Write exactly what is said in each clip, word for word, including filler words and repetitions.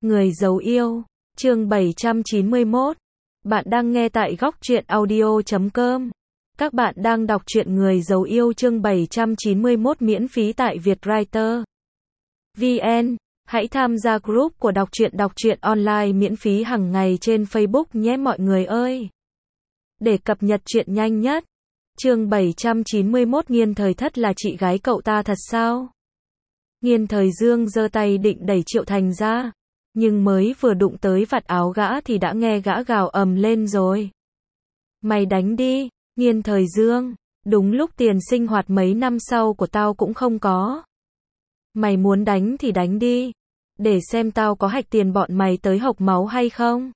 Người giấu yêu, chương bảy trăm chín mươi mốt. Bạn đang nghe tại góc truyện audio chấm com. Các bạn đang đọc truyện Người giấu yêu chương bảy trăm chín mươi mốt miễn phí tại Vietwriter vê en. Hãy tham gia group của đọc truyện đọc truyện online miễn phí hàng ngày trên Facebook nhé mọi người ơi. Để cập nhật truyện nhanh nhất. Chương bảy trăm chín mươi mốt Nghiên Thời Thất là chị gái cậu ta thật sao? Nghiên Thời Dương giơ tay định đẩy Triệu Thành ra, nhưng mới vừa đụng tới vạt áo gã thì đã nghe gã gào ầm lên rồi. Mày đánh đi, Nghiên Thời Dương, đúng lúc tiền sinh hoạt mấy năm sau của tao cũng không có. Mày muốn đánh thì đánh đi, để xem tao có hạch tiền bọn mày tới hộc máu hay không.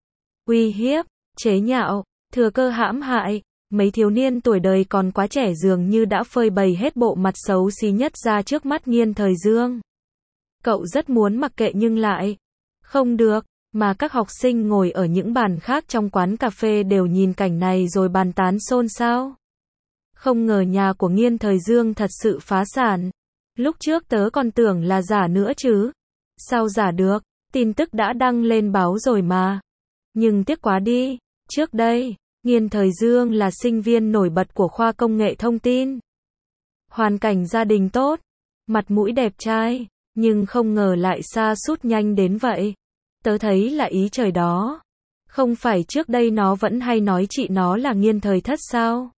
Uy hiếp, chế nhạo, thừa cơ hãm hại, mấy thiếu niên tuổi đời còn quá trẻ dường như đã phơi bày hết bộ mặt xấu xí nhất ra trước mắt Nghiên Thời Dương. Cậu rất muốn mặc kệ nhưng lại không được, mà các học sinh ngồi ở những bàn khác trong quán cà phê đều nhìn cảnh này rồi bàn tán xôn xao. Không ngờ nhà của Nghiên Thời Dương thật sự phá sản. Lúc trước tớ còn tưởng là giả nữa chứ. Sao giả được, tin tức đã đăng lên báo rồi mà. Nhưng tiếc quá đi, trước đây, Nghiên Thời Dương là sinh viên nổi bật của khoa công nghệ thông tin. Hoàn cảnh gia đình tốt, mặt mũi đẹp trai, nhưng không ngờ lại sa sút nhanh đến vậy. Tớ thấy là ý trời đó. Không phải trước đây nó vẫn hay nói chị nó là Nghiên Thời Thất sao?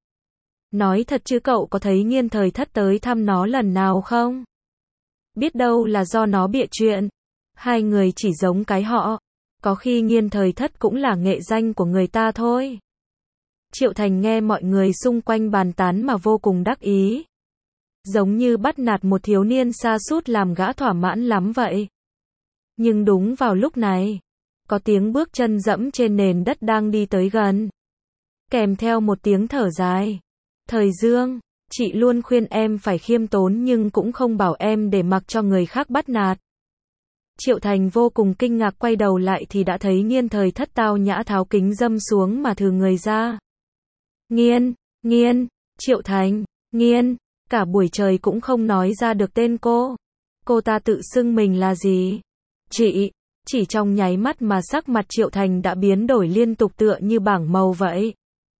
Nói thật chứ cậu có thấy Nghiên Thời Thất tới thăm nó lần nào không? Biết đâu là do nó bịa chuyện. Hai người chỉ giống cái họ. Có khi Nghiên Thời Thất cũng là nghệ danh của người ta thôi. Triệu Thành nghe mọi người xung quanh bàn tán mà vô cùng đắc ý. Giống như bắt nạt một thiếu niên sa sút làm gã thỏa mãn lắm vậy. Nhưng đúng vào lúc này, có tiếng bước chân dẫm trên nền đất đang đi tới gần. Kèm theo một tiếng thở dài. Thời Dương, chị luôn khuyên em phải khiêm tốn nhưng cũng không bảo em để mặc cho người khác bắt nạt. Triệu Thành vô cùng kinh ngạc quay đầu lại thì đã thấy Nghiên Thời Thất tao nhã tháo kính dâm xuống mà thừ người ra. Nghiên, Nghiên, Triệu Thành, Nghiên, cả buổi trời cũng không nói ra được tên cô. Cô ta tự xưng mình là gì? Chị, chỉ trong nháy mắt mà sắc mặt Triệu Thành đã biến đổi liên tục tựa như bảng màu vậy.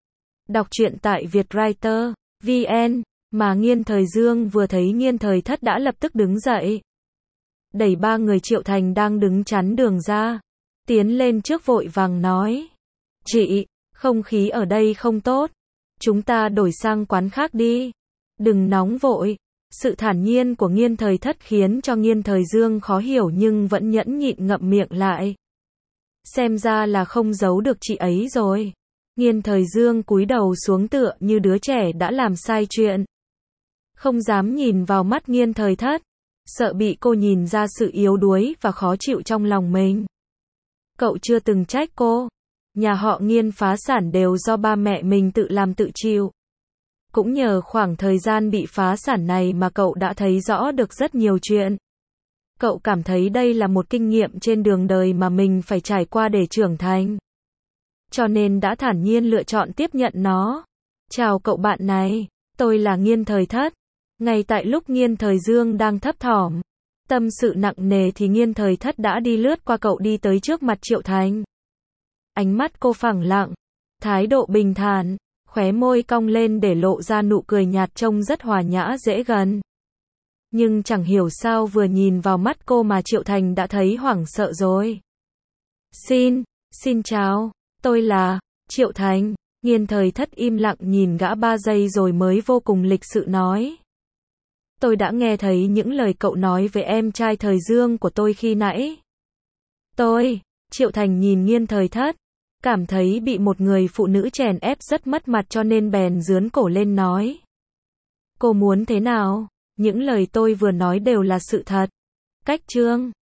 Đọc truyện tại Vietwriter vê en, mà Nghiên Thời Dương vừa thấy Nghiên Thời Thất đã lập tức đứng dậy. Đẩy ba người Triệu Thành đang đứng chắn đường ra. Tiến lên trước vội vàng nói. Chị, không khí ở đây không tốt. Chúng ta đổi sang quán khác đi. Đừng nóng vội. Sự thản nhiên của Nghiên Thời Thất khiến cho Nghiên Thời Dương khó hiểu nhưng vẫn nhẫn nhịn ngậm miệng lại. Xem ra là không giấu được chị ấy rồi. Nghiên Thời Dương cúi đầu xuống tựa như đứa trẻ đã làm sai chuyện. Không dám nhìn vào mắt Nghiên Thời Thất. Sợ bị cô nhìn ra sự yếu đuối và khó chịu trong lòng mình. Cậu chưa từng trách cô. Nhà họ Nghiên phá sản đều do ba mẹ mình tự làm tự chịu. Cũng nhờ khoảng thời gian bị phá sản này mà cậu đã thấy rõ được rất nhiều chuyện. Cậu cảm thấy đây là một kinh nghiệm trên đường đời mà mình phải trải qua để trưởng thành. Cho nên đã thản nhiên lựa chọn tiếp nhận nó. Chào cậu bạn này, tôi là Nghiên Thời Thất. Ngay tại lúc Nghiên Thời Dương đang thấp thỏm, tâm sự nặng nề thì Nghiên Thời Thất đã đi lướt qua cậu đi tới trước mặt Triệu Thành. Ánh mắt cô phẳng lặng, thái độ bình thản, khóe môi cong lên để lộ ra nụ cười nhạt trông rất hòa nhã dễ gần. Nhưng chẳng hiểu sao vừa nhìn vào mắt cô mà Triệu Thành đã thấy hoảng sợ rồi. Xin, xin chào, tôi là Triệu Thành. Nghiên Thời Thất im lặng nhìn gã ba giây rồi mới vô cùng lịch sự nói. Tôi đã nghe thấy những lời cậu nói về em trai Thời Dương của tôi khi nãy. Tôi, Triệu Thành nhìn Nghiên Thời Thất, cảm thấy bị một người phụ nữ chèn ép rất mất mặt cho nên bèn giương cổ lên nói. Cô muốn thế nào? Những lời tôi vừa nói đều là sự thật. Cách chương